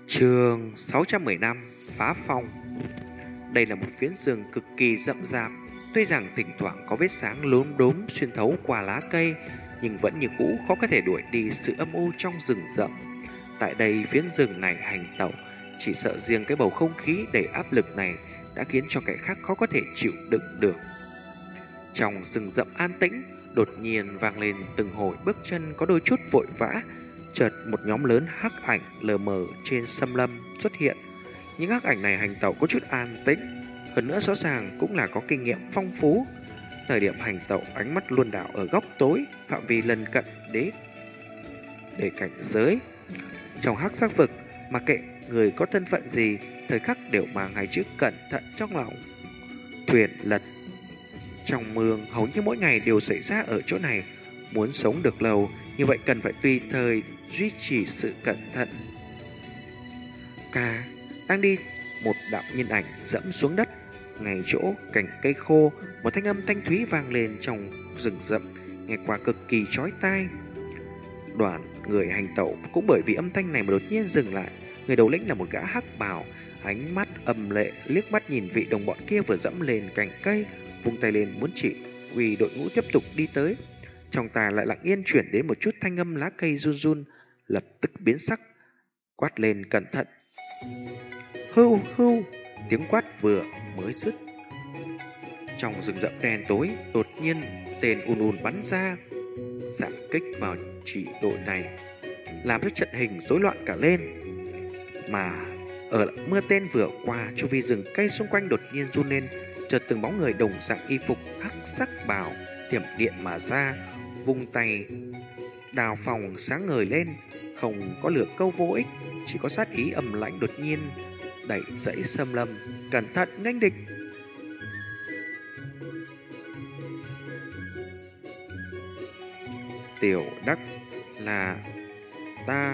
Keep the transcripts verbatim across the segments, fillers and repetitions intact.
Chương sáu trăm mười lăm Phá Phong. Đây là một phiến rừng cực kỳ rậm rạp. Tuy rằng thỉnh thoảng có vết sáng lốm đốm xuyên thấu qua lá cây, nhưng vẫn như cũ khó có thể đuổi đi sự âm u trong rừng rậm. Tại đây phiến rừng này hành tẩu, chỉ sợ riêng cái bầu không khí đầy áp lực này đã khiến cho kẻ khác khó có thể chịu đựng được. Trong rừng rậm an tĩnh, đột nhiên vang lên từng hồi bước chân có đôi chút vội vã. Chợt một nhóm lớn hắc ảnh lờ mờ trên xâm lâm xuất hiện. Những hắc ảnh này hành tẩu có chút an tĩnh, hơn nữa rõ ràng cũng là có kinh nghiệm phong phú. Thời điểm hành tẩu, ánh mắt luôn đảo ở góc tối, phạm vi lân cận đế để cảnh giới. Trong hắc sắc vực, mà kệ người có thân phận gì, thời khắc đều mang hai chữ cẩn thận trong lòng. Thuyền lật trong mương hầu như mỗi ngày đều xảy ra ở chỗ này. Muốn sống được lâu, như vậy cần phải tùy thời duy trì sự cẩn thận. Ca đang đi, một đạo nhân ảnh dẫm xuống đất. Ngay chỗ cành cây khô, một thanh âm thanh thúy vang lên trong rừng rậm, nghe qua cực kỳ chói tai. Đoàn người hành tẩu cũng bởi vì âm thanh này mà đột nhiên dừng lại. Người đầu lĩnh là một gã hắc bào, ánh mắt âm lệ liếc mắt nhìn vị đồng bọn kia vừa dẫm lên cành cây, vung tay lên muốn chỉ huy đội ngũ tiếp tục đi tới. Trong tai lại lặng yên chuyển đến một chút thanh âm lá cây run run, lập tức biến sắc, quát lên cẩn thận. Hưu hưu, tiếng quát vừa mới dứt, trong rừng rậm đen tối đột nhiên tên ùn ùn bắn ra, xạ kích vào chỉ đội này, làm cho trận hình rối loạn cả lên. Mà ở mưa tên vừa qua, chu vi rừng cây xung quanh đột nhiên run lên, chợt từng bóng người đồng dạng y phục hắc sắc bào thiểm điện mà ra, vung tay đào phòng sáng ngời lên. Không có lửa câu vô ích, chỉ có sát ý âm lãnh đột nhiên đẩy dãy xâm lâm. Cẩn thận nghênh địch. Tiểu đắc là ta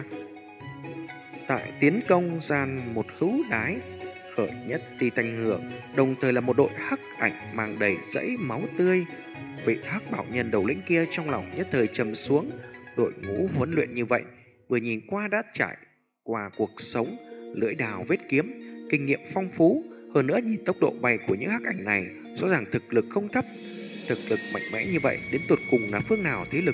tại tiến công gian một hữu đái, khởi nhất ti thanh hưởng, đồng thời là một đội hắc ảnh mang đầy dãy máu tươi. Vị hắc bảo nhân đầu lĩnh kia trong lòng nhất thời trầm xuống. Đội ngũ huấn luyện như vậy, vừa nhìn qua đã trải qua cuộc sống, lưỡi đào vết kiếm, kinh nghiệm phong phú. Hơn nữa nhìn tốc độ bay của những hắc ảnh này, rõ ràng thực lực không thấp. Thực lực mạnh mẽ như vậy đến tột cùng là phương nào thế lực?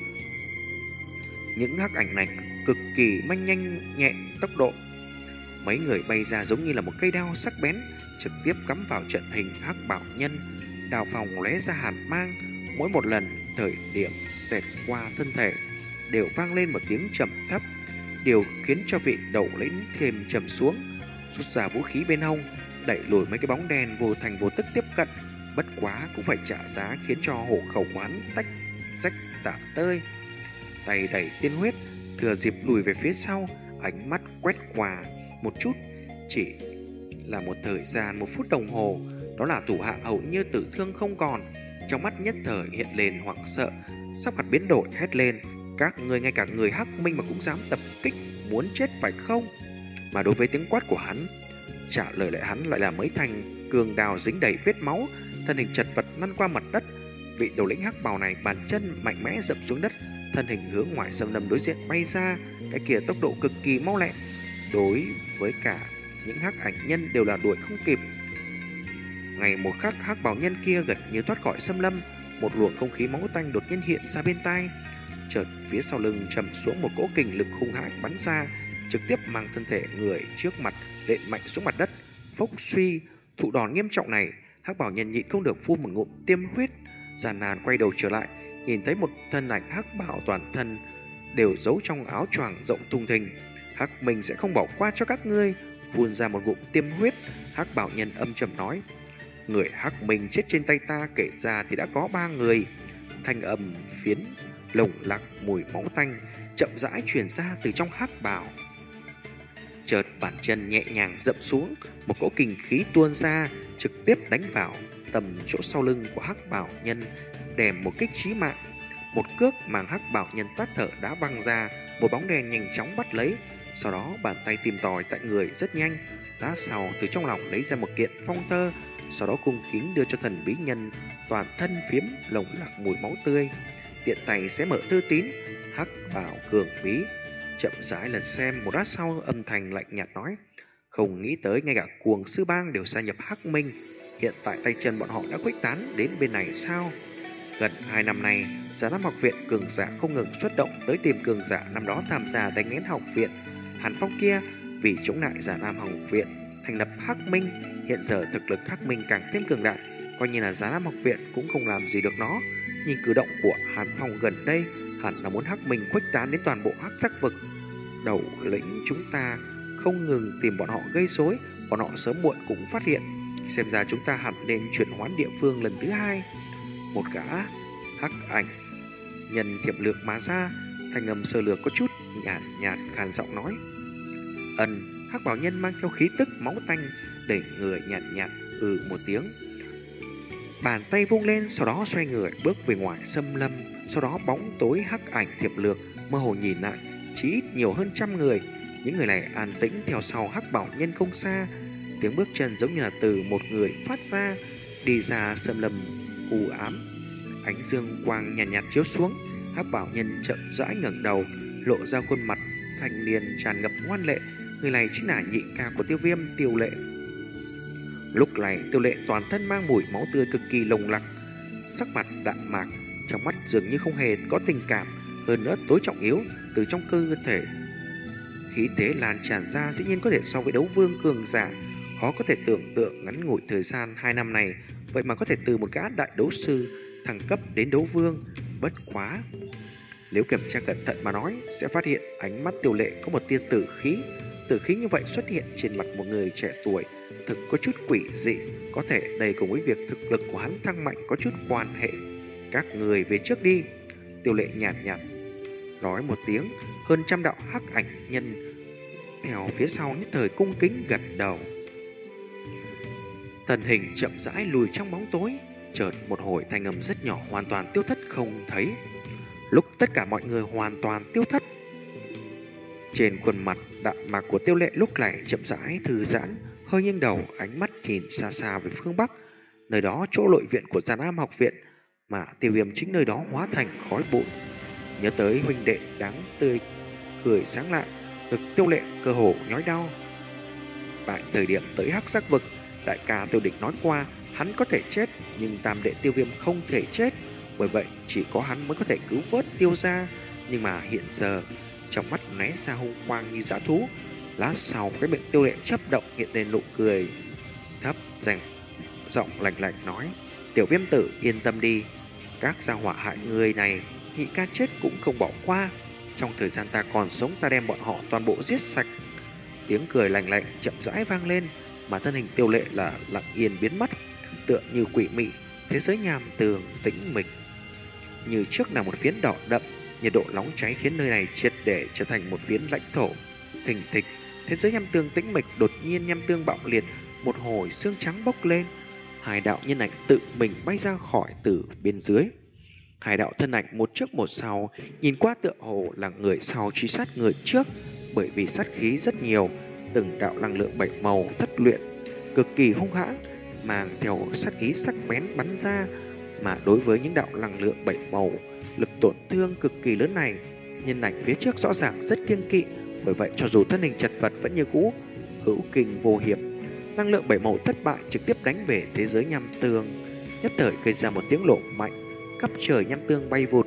Những hắc ảnh này cực kỳ manh nhanh nhẹn tốc độ. Mấy người bay ra giống như là một cây đao sắc bén, trực tiếp cắm vào trận hình hắc bảo nhân. Đào phòng lóe ra hàn mang, mỗi một lần thời điểm xẹt qua thân thể đều vang lên một tiếng trầm thấp, điều khiến cho vị đầu lĩnh thêm trầm xuống, rút ra vũ khí bên hông, đẩy lùi mấy cái bóng đen vô thành vô tức tiếp cận. Bất quá cũng phải trả giá khiến cho hổ khẩu oán tách rách tả tơi. Tay đẩy tiên huyết, thừa dịp lùi về phía sau, ánh mắt quét qua một chút, chỉ là một thời gian một phút đồng hồ, đó là thủ hạ hầu như tử thương không còn. Trong mắt nhất thời hiện lên hoảng sợ, sắc mặt biến đổi hét lên: các người, ngay cả người hắc minh mà cũng dám tập kích, muốn chết phải không? Mà đối với tiếng quát của hắn, trả lời lại hắn lại là mấy thanh cường đào dính đầy vết máu, thân hình chật vật lăn qua mặt đất. Vị đầu lĩnh hắc bào này bàn chân mạnh mẽ dậm xuống đất, thân hình hướng ngoài xâm lâm đối diện bay ra, cái kia tốc độ cực kỳ mau lẹ, đối với cả những hắc ảnh nhân đều là đuổi không kịp. Ngày một khắc, hắc bào nhân kia gần như thoát khỏi xâm lâm, một luồng không khí máu tanh đột nhiên hiện ra bên tai. Chợt phía sau lưng trầm xuống một cỗ kình lực hung hãn bắn ra, trực tiếp mang thân thể người trước mặt đệm mạnh xuống mặt đất. Phốc suy, thụ đòn nghiêm trọng này, hắc bảo nhân nhịn không được phun một ngụm tiêm huyết, gian nan quay đầu trở lại, nhìn thấy một thân ảnh hắc bảo toàn thân đều giấu trong áo choàng rộng thùng thình. Hắc mình sẽ không bỏ qua cho các ngươi. Phun ra một ngụm tiêm huyết, hắc bảo nhân âm trầm nói: người hắc mình chết trên tay ta kể ra thì đã có ba người. Thanh âm phiến lồng lặc mùi máu tanh chậm rãi truyền ra từ trong hắc bào. Chợt bàn chân nhẹ nhàng dậm xuống, một cỗ kình khí tuôn ra, trực tiếp đánh vào tầm chỗ sau lưng của hắc bảo nhân, đèm một kích chí mạng. Một cước màng hắc bảo nhân tắt thở đã văng ra, một bóng đèn nhanh chóng bắt lấy. Sau đó bàn tay tìm tòi tại người rất nhanh, lát sau từ trong lòng lấy ra một kiện phong thơ, sau đó cung kính đưa cho thần bí nhân, toàn thân phiếm lồng lặc mùi máu tươi. Tiện tay sẽ mở thư tín, hắc bảo cường bí, chậm rãi lần xem, một lát sau âm thanh lạnh nhạt nói: không nghĩ tới ngay cả cuồng sư bang đều gia nhập Hắc Minh. Hiện tại tay chân bọn họ đã khuếch tán đến bên này sao? Gần hai năm nay, Già Lam học viện cường giả không ngừng xuất động tới tìm cường giả năm đó tham gia đánh nghẽn học viện Hàn Phong kia, vì chống lại Già Lam học viện thành lập Hắc Minh. Hiện giờ thực lực Hắc Minh càng thêm cường đại, coi như là Già Lam học viện cũng không làm gì được nó. Nhìn cử động của Hàn Phong gần đây, hẳn là muốn Hắc Minh khuếch tán đến toàn bộ Hắc Sắc vực. Đầu lĩnh chúng ta không ngừng tìm bọn họ gây rối, bọn họ sớm muộn cũng phát hiện. Xem ra chúng ta hẳn nên chuyển hoán địa phương lần thứ hai. Một gã hắc ảnh nhân thiệp lược mà ra, thanh âm sơ lược có chút nhàn nhạt, nhạt khàn giọng nói: ân. Hắc bảo nhân mang theo khí tức máu tanh, để người nhàn nhạt, nhạt ừ một tiếng, bàn tay vung lên, sau đó xoay người bước về ngoài xâm lâm. Sau đó bóng tối hắc ảnh thiệp lược mơ hồ nhìn lại, chỉ ít nhiều hơn trăm người. Những người này an tĩnh theo sau hắc bảo nhân không xa, tiếng bước chân giống như là từ một người phát ra, đi ra xâm lâm u ám. Ánh dương quang nhàn nhạt, nhạt chiếu xuống, hắc bảo nhân chậm rãi ngẩng đầu, lộ ra khuôn mặt thanh niên tràn ngập ngoan lệ. Người này chính là nhị ca của Tiêu Viêm, Tiêu Lệ. Lúc này Tiêu Lệ toàn thân mang mùi máu tươi cực kỳ nồng nặc, sắc mặt đạm mạc, trong mắt dường như không hề có tình cảm, hơn nữa tối trọng yếu, từ trong cơ thể khí thế lan tràn ra dĩ nhiên có thể so với đấu vương cường giả. Khó có thể tưởng tượng ngắn ngủi thời gian hai năm này, vậy mà có thể từ một gã đại đấu sư thăng cấp đến đấu vương. Bất quá, nếu kiểm tra cẩn thận mà nói, sẽ phát hiện ánh mắt Tiêu Lệ có một tia tử khí. Tử khí như vậy xuất hiện trên mặt một người trẻ tuổi, thực có chút quỷ dị, có thể đây cùng với việc thực lực của hắn thăng mạnh có chút quan hệ. Các người về trước đi. Tiêu Lệ nhàn nhạt, nhạt nói một tiếng, hơn trăm đạo hắc ảnh nhân theo phía sau nhất thời cung kính gật đầu. Thân hình chậm rãi lùi trong bóng tối, chợt một hồi thanh âm rất nhỏ hoàn toàn tiêu thất không thấy. Lúc tất cả mọi người hoàn toàn tiêu thất, trên khuôn mặt đạm mạc của Tiêu Lệ lúc này chậm rãi thư giãn, hơi nghiêng đầu, ánh mắt nhìn xa xa về phương bắc, nơi đó chỗ nội viện của Già Lam học viện, mà Tiêu Viêm chính nơi đó hóa thành khói bụi. Nhớ tới huynh đệ đáng tươi cười sáng lạ, ngực Tiêu Lệ cơ hồ nhói đau. Tại thời điểm tới Hắc Sắc vực, đại ca Tiêu Địch nói qua hắn có thể chết, nhưng tam đệ Tiêu Viêm không thể chết, bởi vậy chỉ có hắn mới có thể cứu vớt Tiêu gia. Nhưng mà hiện giờ, trong mắt lóe ra hung quang như dã thú. Lát sau, cái miệng Tiêu Lệ chớp động hiện lên nụ cười thấp dành, giọng lạnh lạnh nói: Tiểu Viêm tử yên tâm đi, các gia hỏa hại người này nhị ca chết cũng không bỏ qua. Trong thời gian ta còn sống, ta đem bọn họ toàn bộ giết sạch. Tiếng cười lạnh lạnh chậm rãi vang lên, mà thân hình Tiêu Lệ là lặng yên biến mất, tựa như quỷ mị. Thế giới nham tường tĩnh mịch như trước là một phiến đỏ đậm, nhiệt độ nóng cháy khiến nơi này triệt để trở thành một phiến lãnh thổ thình thịch. Thế giới nham tương tĩnh mịch, đột nhiên nham tương bạo liệt, một hồi xương trắng bốc lên, hai đạo nhân ảnh tự mình bay ra khỏi từ bên dưới. Hai đạo thân ảnh một trước một sau, nhìn qua tựa hồ là người sau truy sát người trước, bởi vì sát khí rất nhiều, từng đạo năng lượng bảy màu thất luyện cực kỳ hung hãn, mang theo sát ý sắc bén bắn ra. Mà đối với những đạo năng lượng bảy màu lực tổn thương cực kỳ lớn này, nhân ảnh phía trước rõ ràng rất kiêng kỵ, bởi vậy cho dù thân hình chật vật vẫn như cũ hữu kinh vô hiểm. Năng lượng bảy màu thất bại trực tiếp đánh về thế giới nham tương, nhất thời gây ra một tiếng nổ mạnh, khắp trời nham tương bay vụt.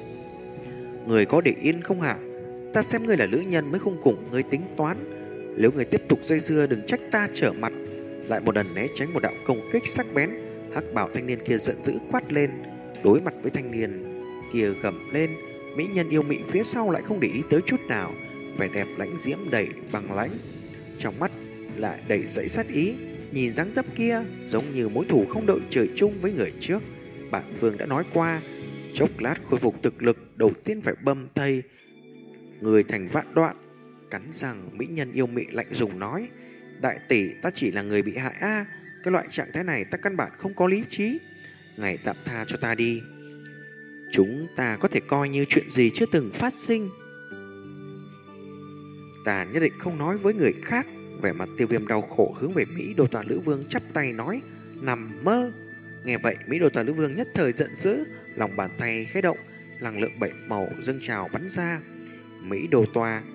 Người có để yên không hả? Ta xem ngươi là nữ nhân mới không cùng ngươi tính toán. Nếu ngươi tiếp tục dây dưa đừng trách ta trở mặt. Lại một lần né tránh một đạo công kích sắc bén, hắc bảo thanh niên kia giận dữ quát lên. Đối mặt với thanh niên kia gầm lên, mỹ nhân yêu mị phía sau lại không để ý tới chút nào, vẻ đẹp lãnh diễm đầy băng lãnh, trong mắt lại đầy dẫy sát ý. Nhìn dáng dấp kia giống như mối thù không đội trời chung với người trước. Bản vương đã nói qua, chốc lát khôi phục thực lực đầu tiên phải bầm thây người thành vạn đoạn. Cắn răng, mỹ nhân yêu mị lạnh lùng nói: đại tỷ, ta chỉ là người bị hại a à, cái loại trạng thái này ta căn bản không có lý trí, ngài tạm tha cho ta đi. Chúng ta có thể coi như chuyện gì chưa từng phát sinh. Ta nhất định không nói với người khác. Vẻ mặt Tiêu Viêm đau khổ hướng về Mỹ Đồ Toàn Nữ Vương chắp tay nói: nằm mơ. Nghe vậy, Mỹ Đồ Toàn Nữ Vương nhất thời giận dữ, lòng bàn tay khẽ động, năng lượng bảy màu dâng trào bắn ra. Mỹ Đồ Toa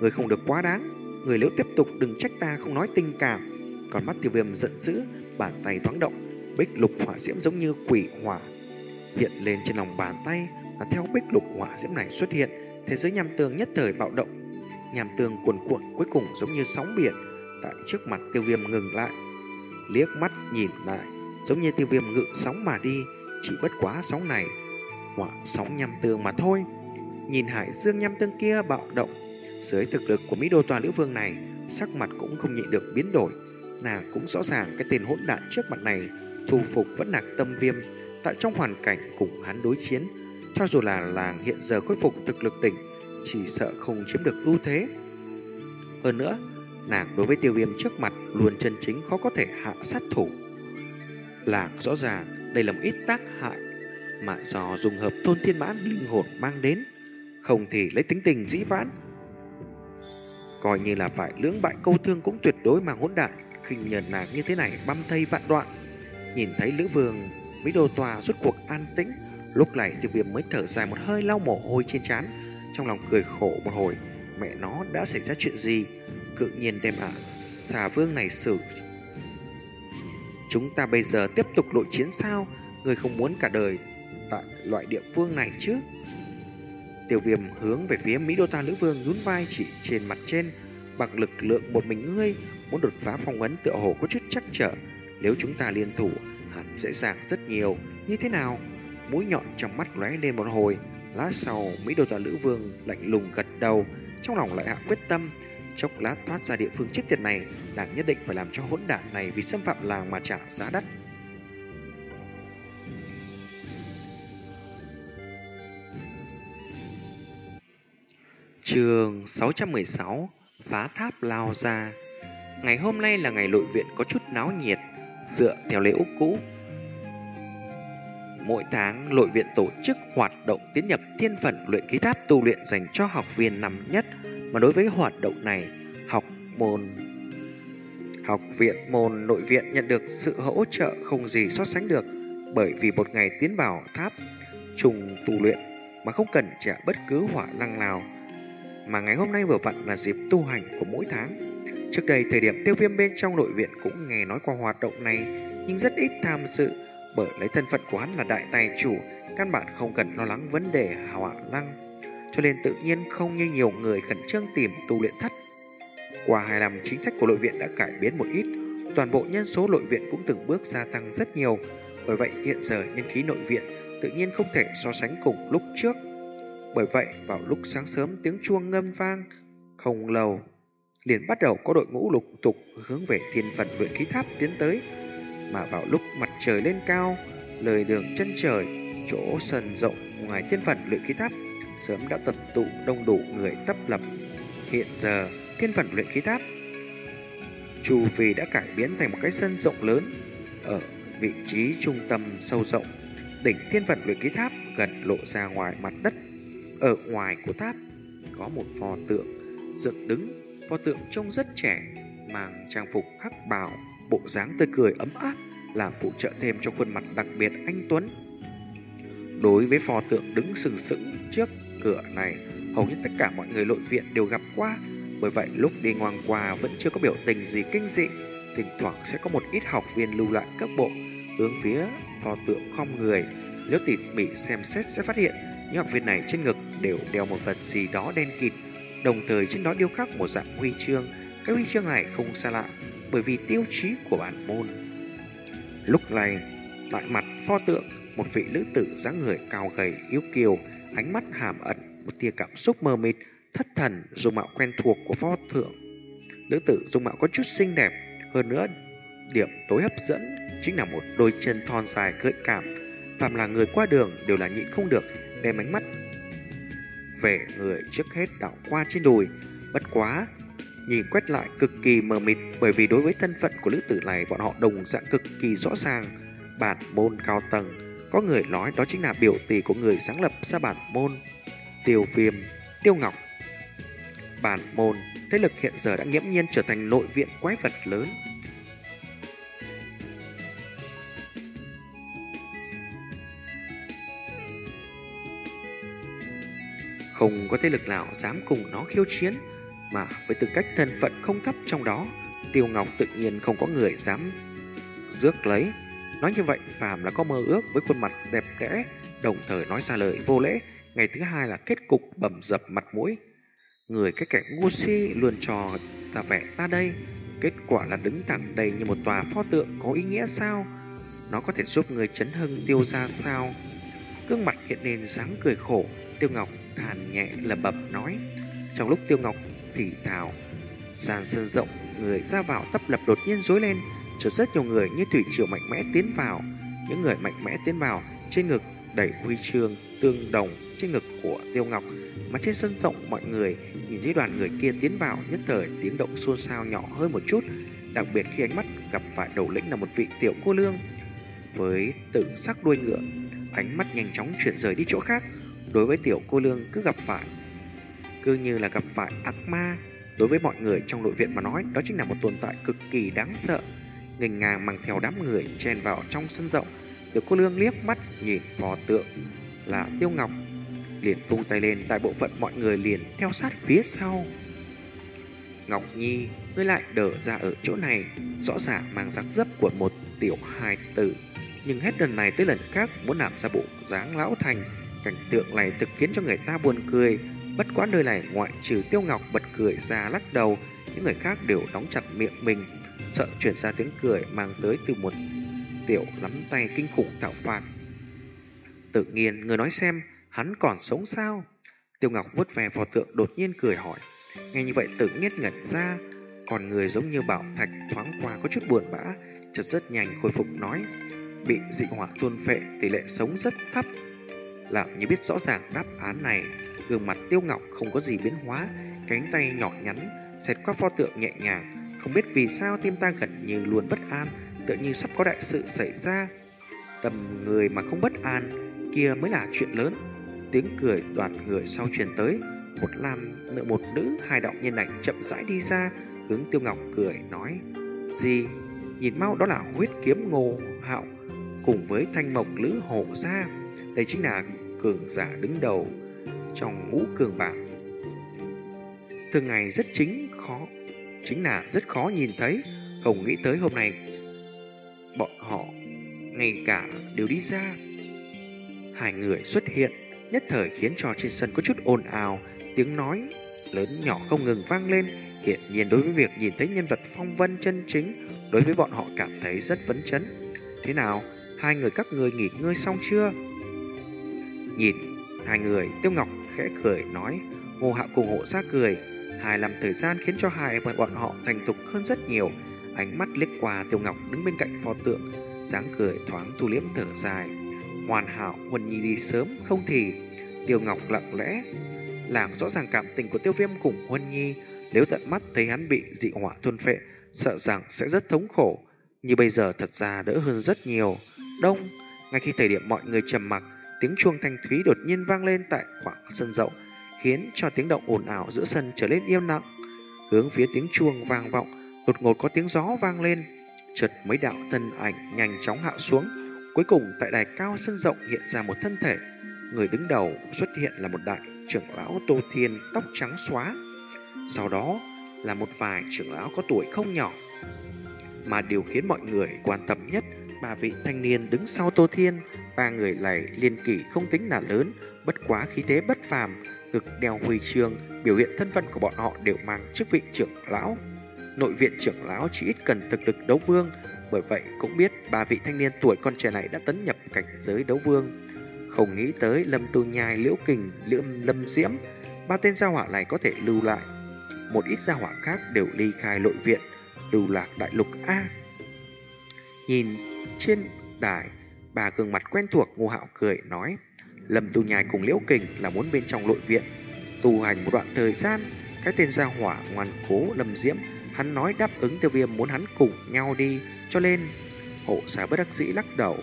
Người không được quá đáng, người nếu tiếp tục đừng trách ta không nói tình cảm. Còn mắt Tiêu Viêm giận dữ, bàn tay thoáng động, bích lục hỏa diễm giống như quỷ hỏa hiện lên trên lòng bàn tay, và theo bích lục hỏa diễm này xuất hiện, thế giới nham tương nhất thời bạo động. Nham tương cuồn cuộn cuối cùng giống như sóng biển tại trước mặt Tiêu Viêm ngừng lại, liếc mắt nhìn lại, giống như Tiêu Viêm ngự sóng mà đi, chỉ bất quá sóng này hỏa sóng nham tương mà thôi. Nhìn hải dương nham tương kia bạo động, dưới thực lực của Mỹ Đô Tòa Nữ Vương này, sắc mặt cũng không nhịn được biến đổi. Nàng cũng rõ ràng cái tên hỗn đản trước mặt này thu phục vẫn là Tâm Viêm. Tại trong hoàn cảnh cùng hắn đối chiến, cho dù là làng hiện giờ khôi phục thực lực đỉnh, chỉ sợ không chiếm được ưu thế. Hơn nữa, nàng đối với Tiêu Viêm trước mặt luôn chân chính khó có thể hạ sát thủ. Làng rõ ràng đây là một ít tác hại mà do dùng hợp Tôn Thiên Mãn linh hồn mang đến, không thì lấy tính tình dĩ vãng, coi như là phải lưỡng bại câu thương cũng tuyệt đối mà hỗn đản khinh nhờn nàng như thế này băm thây vạn đoạn. Nhìn thấy Lữ Vương Mỹ Đô Tòa rốt cuộc an tĩnh, lúc này Tiêu Viêm mới thở dài một hơi, lau mồ hôi trên trán, trong lòng cười khổ một hồi. Mẹ nó, đã xảy ra chuyện gì? Cự nhiên đem ả xà vương này xử. Chúng ta bây giờ tiếp tục nội chiến sao? Người không muốn cả đời tại loại địa phương này chứ? Tiêu Viêm hướng về phía Mỹ Đô Tòa Lữ Vương nhún vai chỉ trên mặt trên. Bằng lực lượng một mình ngươi muốn đột phá phong ấn tựa hồ có chút chắc trở. Nếu chúng ta liên thủ hẳn dễ dàng rất nhiều. Như thế nào? Mũi nhọn trong mắt lóe lên một hồi. Lát sau Mỹ Đô Tòa Lữ Vương lạnh lùng gật đầu, trong lòng lại hạ quyết tâm. Chốc lát thoát ra địa phương chết tiệt này, nàng nhất định phải làm cho hỗn đản này vì xâm phạm làng mà trả giá đắt. Chương sáu trăm mười sáu, Phá Tháp Lao Ra. Ngày hôm nay là ngày nội viện có chút náo nhiệt. Dựa theo lễ úc cũ, mỗi tháng nội viện tổ chức hoạt động tiến nhập thiên phận luyện khí tháp tu luyện dành cho học viên năm nhất. Mà đối với hoạt động này, học môn học viện môn nội viện nhận được sự hỗ trợ không gì so sánh được, bởi vì một ngày tiến vào tháp trùng tu luyện mà không cần trả bất cứ hỏa năng nào. Mà ngày hôm nay vừa vặn là dịp tu hành của mỗi tháng. Trước đây thời điểm Tiêu Viêm bên trong nội viện cũng nghe nói qua hoạt động này, nhưng rất ít tham dự, bởi lấy thân phận của hắn là đại tài chủ, căn bản không cần lo lắng vấn đề hỏa năng, cho nên tự nhiên không như nhiều người khẩn trương tìm tu luyện thất. Qua hai năm, chính sách của nội viện đã cải biến một ít, toàn bộ nhân số nội viện cũng từng bước gia tăng rất nhiều. Bởi vậy hiện giờ nhân khí nội viện tự nhiên không thể so sánh cùng lúc trước. Bởi vậy vào lúc sáng sớm tiếng chuông ngâm vang, không lâu liền bắt đầu có đội ngũ lục tục hướng về thiên phận luyện khí tháp tiến tới. Mà vào lúc mặt trời lên cao, lời đường chân trời, chỗ sân rộng ngoài thiên phận luyện khí tháp sớm đã tập tụ đông đủ người tấp lập. Hiện giờ thiên phận luyện khí tháp chu vi đã cải biến thành một cái sân rộng lớn. Ở vị trí trung tâm sâu rộng, đỉnh thiên phận luyện khí tháp gần lộ ra ngoài mặt đất. Ở ngoài của tháp có một pho tượng dựng đứng. Pho tượng trông rất trẻ, mang trang phục hắc bào, bộ dáng tươi cười ấm áp, làm phụ trợ thêm cho khuôn mặt đặc biệt anh tuấn. Đối với pho tượng đứng sừng sững trước cửa này, hầu như tất cả mọi người nội viện đều gặp qua. Bởi vậy lúc đi ngang qua vẫn chưa có biểu tình gì kinh dị. Thỉnh thoảng sẽ có một ít học viên lưu lại cấp bộ hướng phía pho tượng khom người. Nếu tỉ mỉ xem xét sẽ phát hiện những học viên này trên ngực đều đeo một vật gì đó đen kịt, đồng thời trên đó điêu khắc một dạng huy chương. Cái huy chương này không xa lạ, bởi vì tiêu chí của bản môn. Lúc này tại mặt pho tượng, một vị nữ tử dáng người cao gầy yếu kiều, ánh mắt hàm ẩn một tia cảm xúc mờ mịt, thất thần, dung mạo quen thuộc của pho tượng. Nữ tử dung mạo có chút xinh đẹp, hơn nữa điểm tối hấp dẫn chính là một đôi chân thon dài gợi cảm. Phàm là người qua đường đều là nhịn không được đem ánh mắt về người trước hết đảo qua trên đùi. Bất quá nhìn quét lại cực kỳ mờ mịt, bởi vì đối với thân phận của nữ tử này bọn họ đồng dạng cực kỳ rõ ràng. Bản môn cao tầng, có người nói đó chính là biểu tỷ của người sáng lập ra bản môn, Tiêu Viêm, Tiêu Ngọc. Bản môn thế lực hiện giờ đã nghiễm nhiên trở thành nội viện quái vật lớn. Không có thế lực nào dám cùng nó khiêu chiến. mà với tư cách thân phận không thấp trong đó, Tiêu Ngọc tự nhiên không có người dám rước lấy. Nói như vậy, phàm là có mơ ước với khuôn mặt đẹp đẽ, đồng thời nói ra lời vô lễ, ngày thứ hai là kết cục bầm dập mặt mũi. Người cái kẻ ngu si luôn trò ra vẻ ta đây, kết quả là đứng thẳng đây như một tòa pho tượng có ý nghĩa sao? Nó có thể giúp người chấn hưng Tiêu gia sao? Gương mặt hiện lên dáng cười khổ, Tiêu Ngọc than nhẹ lẩm bẩm nói. Trong lúc Tiêu Ngọc thì thào, gian sân rộng, người ra vào tấp lập đột nhiên rối lên, chợt rất nhiều người như thủy triều mạnh mẽ tiến vào. Những người mạnh mẽ tiến vào, trên ngực đẩy huy chương tương đồng trên ngực của Tiêu Ngọc, mà trên sân rộng mọi người nhìn thấy đoàn người kia tiến vào, nhất thời tiếng động xôn xao nhỏ hơn một chút, đặc biệt khi ánh mắt gặp phải đầu lĩnh là một vị tiểu cô nương với tự sắc đuôi ngựa. Ánh mắt nhanh chóng chuyển rời đi chỗ khác. Đối với tiểu cô nương cứ gặp phải cứ như là gặp phải ác ma. Đối với mọi người trong nội viện mà nói, đó chính là một tồn tại cực kỳ đáng sợ. Nghênh ngang mang theo đám người chen vào trong sân rộng, tiểu cô nương liếc mắt nhìn pho tượng là Tiêu Ngọc, liền vung tay lên, đại bộ phận mọi người liền theo sát phía sau. Ngọc Nhi, ngươi lại đỡ ra ở chỗ này, rõ ràng mang dáng dấp của một tiểu hài tử, nhưng hết lần này tới lần khác muốn làm ra bộ dáng lão thành. Cảnh tượng này thực khiến cho người ta buồn cười. Bất quá nơi này ngoại trừ Tiêu Ngọc bật cười ra lắc đầu, những người khác đều đóng chặt miệng mình, sợ chuyển ra tiếng cười mang tới từ một tiểu nắm tay kinh khủng thảo phạt. Tự nhiên, người nói xem, hắn còn sống sao? Tiêu Ngọc vuốt ve pho tượng đột nhiên cười hỏi. Nghe như vậy Tự Nghiết ngẩn ra, còn người giống như bảo thạch thoáng qua có chút buồn bã, chợt rất nhanh khôi phục nói. Bị dị hỏa thôn phệ, tỷ lệ sống rất thấp. Làm như biết rõ ràng đáp án này, gương mặt Tiêu Ngọc không có gì biến hóa, cánh tay nhỏ nhắn xẹt qua pho tượng nhẹ nhàng. Không biết vì sao tim ta gần như luôn bất an, tựa như sắp có đại sự xảy ra. Tầm người mà không bất an, kia mới là chuyện lớn. Tiếng cười đoạt người sau truyền tới, một nam một nữ hai đạo nhân ảnh chậm rãi đi ra, hướng Tiêu Ngọc cười nói. Gì? Nhìn mau, đó là huyết kiếm Ngô Hạo cùng với thanh mộc lữ hộ gia. Đây chính là cường giả đứng đầu trong ngũ cường bảng. Thường ngày rất chính khó Chính là rất khó nhìn thấy. Không nghĩ tới hôm nay bọn họ ngay cả đều đi ra. Hai người xuất hiện, nhất thời khiến cho trên sân có chút ồn ào, tiếng nói lớn nhỏ không ngừng vang lên. Hiện nhiên đối với việc nhìn thấy nhân vật phong vân chân chính, đối với bọn họ cảm thấy rất phấn chấn. Thế nào, hai người các người nghỉ ngơi xong chưa? Nhìn hai người, Tiêu Ngọc khẽ cười nói. Ngô Hạo cùng Hộ Gia cười. Hai năm thời gian khiến cho hai bọn họ thành thục hơn rất nhiều. Ánh mắt liếc qua Tiêu Ngọc đứng bên cạnh pho tượng, dáng cười thoáng thu liễm thở dài. Hoàn hảo, Huân Nhi đi sớm không thì. Tiêu Ngọc lặng lẽ làng rõ ràng cảm tình của Tiêu Viêm cùng Huân Nhi. Nếu tận mắt thấy hắn bị dị hỏa thôn phệ, sợ rằng sẽ rất thống khổ. Như bây giờ thật ra đỡ hơn rất nhiều. Đông, ngay khi thời điểm mọi người trầm mặc, tiếng chuông thanh thúy đột nhiên vang lên tại khoảng sân rộng, khiến cho tiếng động ồn ào giữa sân trở nên im lặng. Hướng phía tiếng chuông vang vọng, đột ngột có tiếng gió vang lên, chợt mấy đạo thân ảnh nhanh chóng hạ xuống. Cuối cùng tại đài cao sân rộng hiện ra một thân thể. Người đứng đầu xuất hiện là một đại trưởng lão Tô Thiên, tóc trắng xóa. Sau đó là một vài trưởng lão có tuổi không nhỏ. Mà điều khiến mọi người quan tâm nhất, ba vị thanh niên đứng sau Tô Thiên. Ba người này liên kỷ không tính là lớn, bất quá khí thế bất phàm, ngực đeo huy chương, biểu hiện thân phận của bọn họ đều mang chức vị trưởng lão. Nội viện trưởng lão chỉ ít cần thực lực đấu vương, bởi vậy cũng biết ba vị thanh niên tuổi còn trẻ này đã tấn nhập cảnh giới đấu vương. Không nghĩ tới Lâm Tu Nhai, Liễu Kình, Liễu Lâm Diễm, ba tên gia hỏa này có thể lưu lại. Một ít gia hỏa khác đều ly khai nội viện, lưu lạc đại lục A. Nhìn trên đài, ba gương mặt quen thuộc, Ngô Hạo cười nói. Lâm Tu Nhai cùng Liễu Kình là muốn bên trong nội viện tu hành một đoạn thời gian. Cái tên gia hỏa ngoan cố Lâm Diễm, hắn nói đáp ứng Tiêu Viêm muốn hắn cùng nhau đi, cho nên Hộ Gia bất đắc dĩ lắc đầu,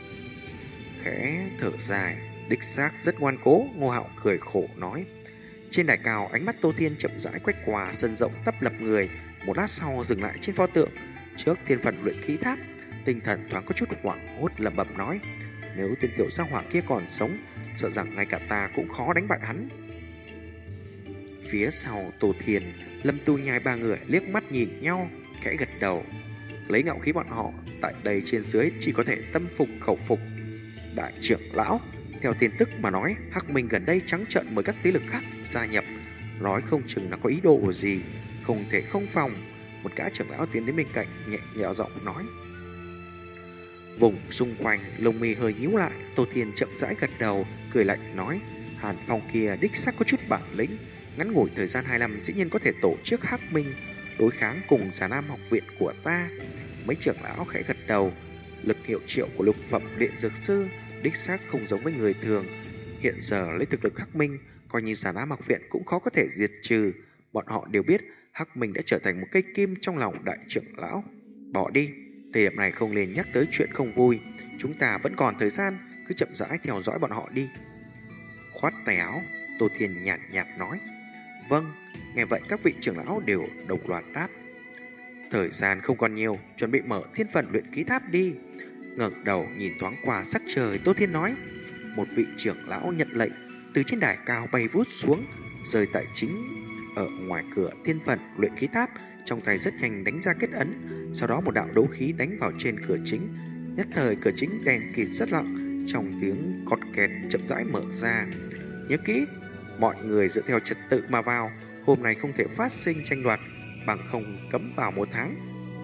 khẽ thở dài. Đích xác rất ngoan cố, Ngô Hạo cười khổ nói. Trên đài cao, ánh mắt Tô Thiên chậm rãi quét qua sân rộng tấp lập người, một lát sau dừng lại trên pho tượng trước thiên phận luyện khí tháp. Tinh thần thoáng có chút hoảng hốt, lẩm bẩm nói. Nếu tên tiểu gia hỏa kia còn sống, sợ rằng ngay cả ta cũng khó đánh bại hắn. Phía sau Tô Thiên, Lâm Tu Nhai ba người liếc mắt nhìn nhau, khẽ gật đầu. Lấy ngạo khí bọn họ, tại đây trên dưới chỉ có thể tâm phục khẩu phục. Đại trưởng lão, theo tin tức mà nói, Hắc Minh gần đây trắng trợn mời các thế lực khác gia nhập, nói không chừng là có ý đồ gì, không thể không phòng. Một gã trưởng lão tiến đến bên cạnh, nhẹ nhàng giọng nói. Vùng xung quanh, lông mi hơi nhíu lại, Tô Thiên chậm rãi gật đầu, cười lạnh nói, Hàn Phong kia đích xác có chút bản lĩnh, ngắn ngủi thời gian hai năm dĩ nhiên có thể tổ chức Hắc Minh đối kháng cùng Già Nam học viện của ta. Mấy trưởng lão khẽ gật đầu, lực hiệu triệu của lục phẩm luyện dược sư đích xác không giống với người thường. Hiện giờ lấy thực lực Hắc Minh, coi như Già Nam học viện cũng khó có thể diệt trừ. Bọn họ đều biết Hắc Minh đã trở thành một cây kim trong lòng đại trưởng lão. Bỏ đi, thời điểm này không nên nhắc tới chuyện không vui. Chúng ta vẫn còn thời gian, cứ chậm rãi theo dõi bọn họ đi. Khoát tay áo, Tô Thiên nhạt nhạt nói. Vâng, nghe vậy các vị trưởng lão đều đồng loạt đáp. Thời gian không còn nhiều, chuẩn bị mở thiên phận luyện khí tháp đi. Ngẩng đầu nhìn thoáng qua sắc trời, Tô Thiên nói. Một vị trưởng lão nhận lệnh, từ trên đài cao bay vút xuống, rơi tại chính ở ngoài cửa thiên phận luyện khí tháp, trong tay rất nhanh đánh ra kết ấn. Sau đó một đạo đấu khí đánh vào trên cửa chính. Nhất thời cửa chính đèn kịt rất lặng, trong tiếng cọt kẹt chậm rãi mở ra. Nhớ kỹ, mọi người dựa theo trật tự mà vào, hôm nay không thể phát sinh tranh đoạt, bằng không cấm vào một tháng.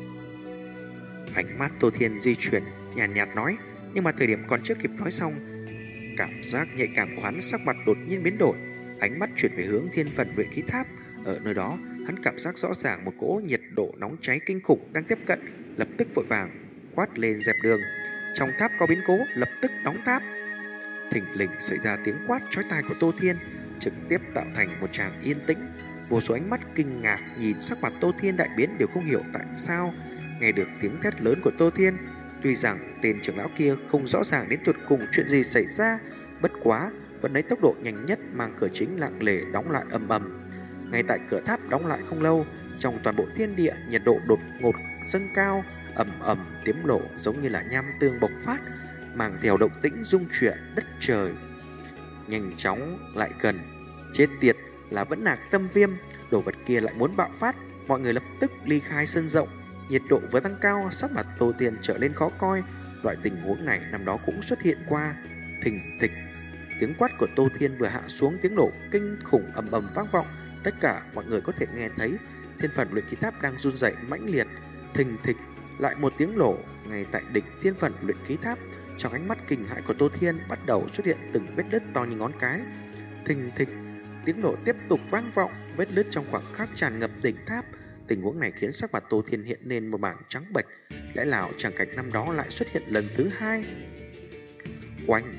Ánh mắt Tô Thiên di chuyển, nhàn nhạt, nhạt nói, nhưng mà thời điểm còn chưa kịp nói xong, cảm giác nhạy cảm của hắn sắc mặt đột nhiên biến đổi, ánh mắt chuyển về hướng thiên phận luyện khí tháp. Ở nơi đó, hắn cảm giác rõ ràng một cỗ nhiệt độ nóng cháy kinh khủng đang tiếp cận, lập tức vội vàng quát lên dẹp đường. Trong tháp có biến cố, lập tức đóng tháp. Thình lình xảy ra tiếng quát chói tai của Tô Thiên, trực tiếp tạo thành một tràng yên tĩnh. Vô số ánh mắt kinh ngạc nhìn sắc mặt Tô Thiên đại biến đều không hiểu tại sao. Nghe được tiếng thét lớn của Tô Thiên, tuy rằng tên trưởng lão kia không rõ ràng đến tuột cùng chuyện gì xảy ra, bất quá vẫn lấy tốc độ nhanh nhất mang cửa chính lặng lề đóng lại ầm ầm. Ngay tại cửa tháp đóng lại không lâu, trong toàn bộ thiên địa nhiệt độ đột ngột dâng cao, ầm ầm tiếng nổ giống như là nham tương bộc phát, mang theo động tĩnh rung chuyển đất trời. Nhanh chóng lại gần, chết tiệt là vẫn nạc tâm viêm, đồ vật kia lại muốn bạo phát. Mọi người lập tức ly khai sân rộng, nhiệt độ vừa tăng cao, sắc mặt Tô Thiên trở lên khó coi. Loại tình huống này năm đó cũng xuất hiện qua. Thình thịch, tiếng quát của Tô Thiên vừa hạ xuống, tiếng nổ kinh khủng ầm ầm vang vọng. Tất cả mọi người có thể nghe thấy thiên phận luyện khí tháp đang run rẩy mãnh liệt. Thình thịch, lại một tiếng nổ ngay tại đỉnh thiên phận luyện khí tháp. Trong ánh mắt kinh hãi của Tô Thiên bắt đầu xuất hiện từng vết nứt to như ngón cái. Thình thịch, tiếng nổ tiếp tục vang vọng, vết nứt trong khoảng khắc tràn ngập đỉnh tháp. Tình huống này khiến sắc mặt Tô Thiên hiện lên một mảng trắng bệch. Lẽ nào chẳng cảnh năm đó lại xuất hiện lần thứ hai? Oanh!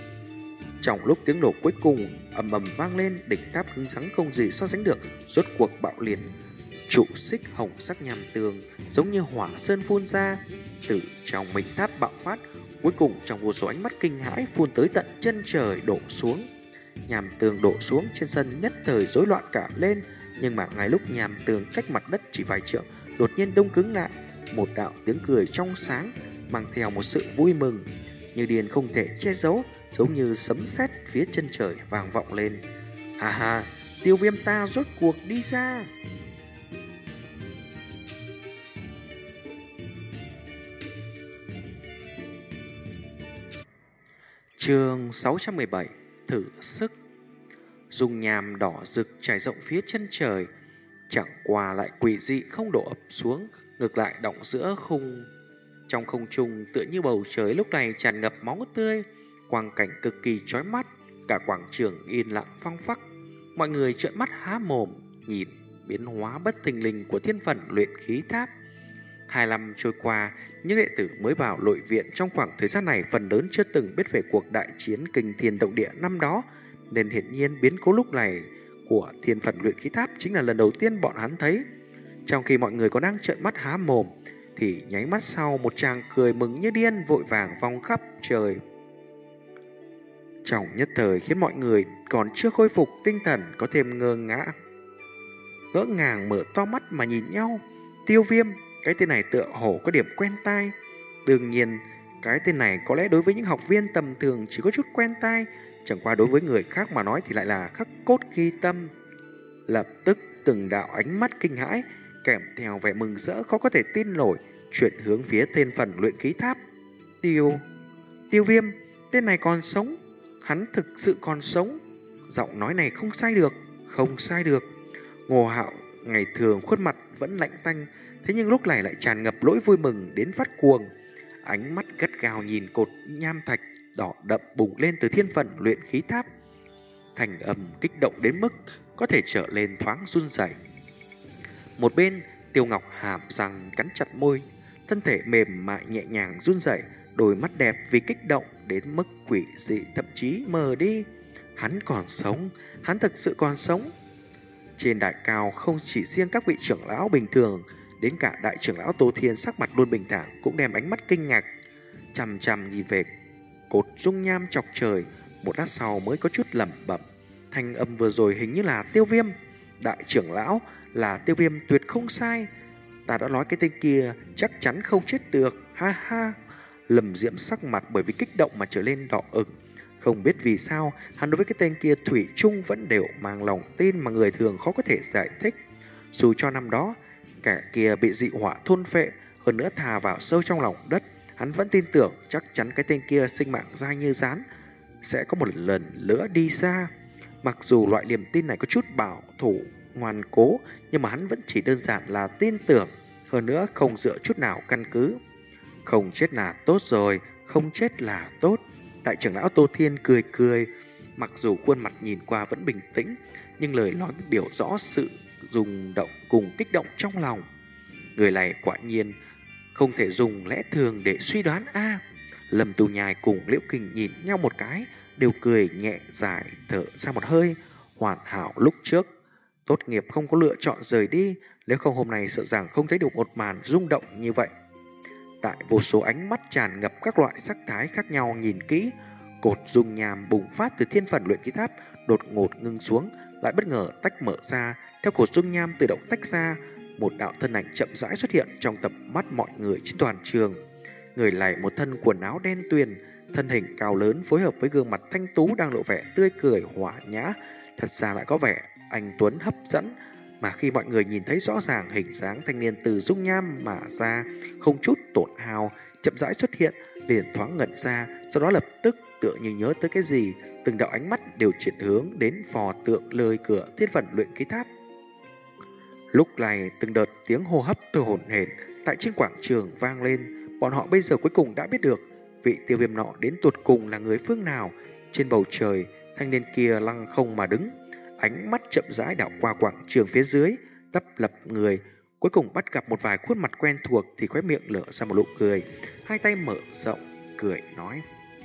Trong lúc tiếng nổ cuối cùng ầm ầm vang lên, đỉnh tháp cứng rắn không gì so sánh được rốt cuộc bạo liệt. Trụ xích hồng sắc nham tường giống như hỏa sơn phun ra từ trong mình tháp bạo phát. Cuối cùng trong vô số ánh mắt kinh hãi phun tới tận chân trời đổ xuống. Nham tường đổ xuống trên sân nhất thời rối loạn cả lên. Nhưng mà ngay lúc nham tường cách mặt đất chỉ vài trượng đột nhiên đông cứng lại. Một đạo tiếng cười trong sáng mang theo một sự vui mừng như điên không thể che giấu, giống như sấm sét phía chân trời vang vọng lên. Ha ha, Tiêu Viêm ta rốt cuộc đi ra. Chương sáu trăm mười bảy, thử sức. Dung nham đỏ rực trải rộng phía chân trời, chẳng qua lại quỷ dị không đổ ập xuống, ngược lại đọng giữa khung. Trong không trung tựa như bầu trời lúc này tràn ngập máu tươi, quang cảnh cực kỳ chói mắt, cả quảng trường yên lặng phăng phắc. Mọi người trợn mắt há mồm nhìn biến hóa bất thình lình của thiên phận luyện khí tháp. Hai năm trôi qua, những đệ tử mới vào nội viện trong khoảng thời gian này phần lớn chưa từng biết về cuộc đại chiến kinh thiên động địa năm đó, nên hiển nhiên biến cố lúc này của thiên phận luyện khí tháp chính là lần đầu tiên bọn hắn thấy. Trong khi mọi người còn đang trợn mắt há mồm, thì nháy mắt sau một chàng cười mừng như điên vội vàng vòng khắp trời. Trong nhất thời khiến mọi người còn chưa khôi phục tinh thần có thêm ngơ ngã, ngỡ ngàng mở to mắt mà nhìn nhau. Tiêu Viêm, cái tên này tựa hồ có điểm quen tai. Đương nhiên, cái tên này có lẽ đối với những học viên tầm thường chỉ có chút quen tai, chẳng qua đối với người khác mà nói thì lại là khắc cốt ghi tâm. Lập tức từng đạo ánh mắt kinh hãi kèm theo vẻ mừng rỡ khó có thể tin nổi chuyển hướng phía thiên phần luyện khí tháp. Tiêu, Tiêu Viêm, tên này còn sống, hắn thực sự còn sống. Giọng nói này không sai được, không sai được. Ngô Hạo ngày thường khuôn mặt vẫn lạnh tanh, thế nhưng lúc này lại tràn ngập nỗi vui mừng đến phát cuồng. Ánh mắt gắt gao nhìn cột nham thạch đỏ đậm bùng lên từ thiên phần luyện khí tháp. Thành âm kích động đến mức có thể trở lên thoáng run rẩy. Một bên, Tiêu Ngọc hàm răng cắn chặt môi, thân thể mềm mại nhẹ nhàng run rẩy, đôi mắt đẹp vì kích động đến mức quỷ dị thậm chí mờ đi. Hắn còn sống, hắn thực sự còn sống. Trên đài cao không chỉ riêng các vị trưởng lão bình thường, đến cả đại trưởng lão Tô Thiên sắc mặt luôn bình thản cũng đem ánh mắt kinh ngạc chằm chằm nhìn về cột dung nham chọc trời. Một lát sau mới có chút lẩm bẩm, thanh âm vừa rồi hình như là Tiêu Viêm. Đại trưởng lão là Tiêu Viêm tuyệt không sai. Ta đã nói cái tên kia chắc chắn không chết được, ha ha. Lâm Diễm sắc mặt bởi vì kích động mà trở lên đỏ ửng. Không biết vì sao hắn đối với cái tên kia thủy chung vẫn đều mang lòng tin mà người thường khó có thể giải thích. Dù cho năm đó kẻ kia bị dị hỏa thôn phệ, hơn nữa thà vào sâu trong lòng đất, hắn vẫn tin tưởng chắc chắn cái tên kia sinh mạng dai như rán sẽ có một lần nữa đi xa. Mặc dù loại niềm tin này có chút bảo thủ ngoan cố, nhưng mà hắn vẫn chỉ đơn giản là tin tưởng, hơn nữa không dựa chút nào căn cứ. Không chết là tốt rồi, không chết là tốt. Đại trưởng lão Tô Thiên cười cười, mặc dù khuôn mặt nhìn qua vẫn bình tĩnh, nhưng lời nói biểu rõ sự rung động cùng kích động trong lòng. Người này quả nhiên không thể dùng lẽ thường để suy đoán a. À, Lâm Tu Nhai cùng Liễu Kình nhìn nhau một cái, đều cười nhẹ dài thở ra một hơi. Hoàn hảo lúc trước tốt nghiệp không có lựa chọn rời đi, nếu không hôm nay sợ rằng không thấy được một màn rung động như vậy. Tại vô số ánh mắt tràn ngập các loại sắc thái khác nhau nhìn kỹ, cột dung nham bùng phát từ thiên phần luyện khí tháp đột ngột ngưng xuống, lại bất ngờ tách mở ra. Theo cột dung nham tự động tách ra, một đạo thân ảnh chậm rãi xuất hiện trong tầm mắt mọi người trên toàn trường. Người này một thân quần áo đen tuyền, thân hình cao lớn phối hợp với gương mặt thanh tú đang lộ vẻ tươi cười hòa nhã, thật ra lại có vẻ anh tuấn hấp dẫn. Mà khi mọi người nhìn thấy rõ ràng hình dáng thanh niên từ dung nham mà ra, không chút tổn hao, chậm rãi xuất hiện, liền thoáng ngẩn ra, sau đó lập tức tựa như nhớ tới cái gì, từng đạo ánh mắt đều chuyển hướng đến phò tượng lời cửa thiên phần luyện khí tháp. Lúc này từng đợt tiếng hô hấp từ hổn hển tại trên quảng trường vang lên, bọn họ bây giờ cuối cùng đã biết được vị Tiêu Viêm nọ đến tuột cùng là người phương nào. Trên bầu trời, thanh niên kia lăng không mà đứng, ánh mắt chậm rãi đảo qua quảng trường phía dưới, tấp lập người, cuối cùng bắt gặp một vài khuôn mặt quen thuộc thì khóe miệng lở ra một nụ cười, hai tay mở rộng, cười nói: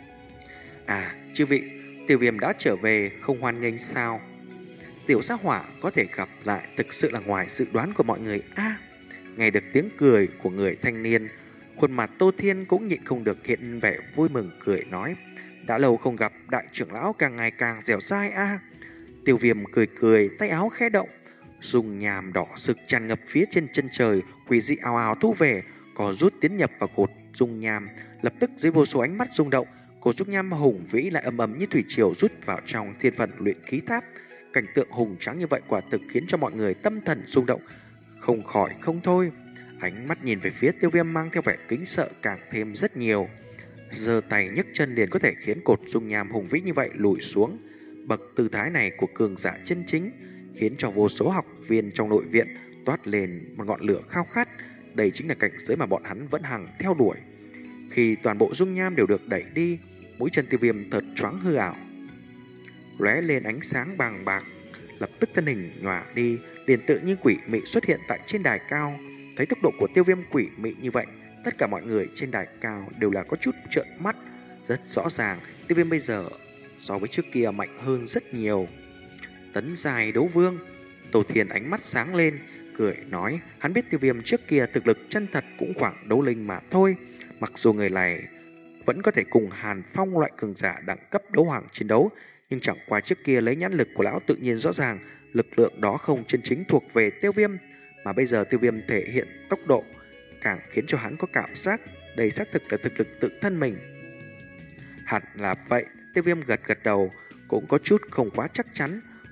À, chư vị, Tiêu Viêm đã trở về, không hoan nghênh sao? Tiểu gia hỏa có thể gặp lại thực sự là ngoài dự đoán của mọi người a. À, nghe được tiếng cười của người thanh niên, khuôn mặt Tô Thiên cũng nhịn không được hiện vẻ vui mừng, cười nói: Đã lâu không gặp, đại trưởng lão càng ngày càng dẻo dai a. À. Tiêu Viêm cười cười, tay áo khẽ động, dùng nhàm đỏ sực tràn ngập phía trên chân trời, quỷ dị ào ào thu về, có rút tiến nhập vào cột dung nham. Lập tức dưới vô số ánh mắt rung động, cột dung nham hùng vĩ lại ầm ầm như thủy triều rút vào trong thiên phần luyện khí tháp. Cảnh tượng hùng tráng như vậy quả thực khiến cho mọi người tâm thần rung động, không khỏi không thôi. Ánh mắt nhìn về phía Tiêu Viêm mang theo vẻ kính sợ càng thêm rất nhiều. Giơ tay nhấc chân liền có thể khiến cột dung nham hùng vĩ như vậy lùi xuống. Bậc tư thái này của cường giả chân chính khiến cho vô số học viên trong nội viện toát lên một ngọn lửa khao khát. Đây chính là cảnh giới mà bọn hắn vẫn hằng theo đuổi. Khi toàn bộ dung nham đều được đẩy đi, mũi chân Tiêu Viêm thật choáng hư ảo, lóe lên ánh sáng bàng bạc, lập tức thân hình nhòa đi, liền tự như quỷ mị xuất hiện tại trên đài cao. Thấy tốc độ của Tiêu Viêm quỷ mị như vậy, tất cả mọi người trên đài cao đều là có chút trợn mắt. Rất rõ ràng, Tiêu Viêm bây giờ so với trước kia mạnh hơn rất nhiều. Tấn giai đấu vương, Tô Thiên ánh mắt sáng lên, cười nói, hắn biết Tiêu Viêm trước kia thực lực chân thật cũng khoảng đấu linh mà thôi. Mặc dù người này vẫn có thể cùng Hàn Phong loại cường giả đẳng cấp đấu hoàng chiến đấu, nhưng chẳng qua trước kia lấy nhãn lực của lão tự nhiên rõ ràng lực lượng đó không chân chính thuộc về Tiêu Viêm, mà bây giờ Tiêu Viêm thể hiện tốc độ càng khiến cho hắn có cảm giác đây xác thực là thực lực tự thân mình. Hẳn là vậy, Tiêu Viêm gật gật đầu, cũng có chút không quá chắc chắn.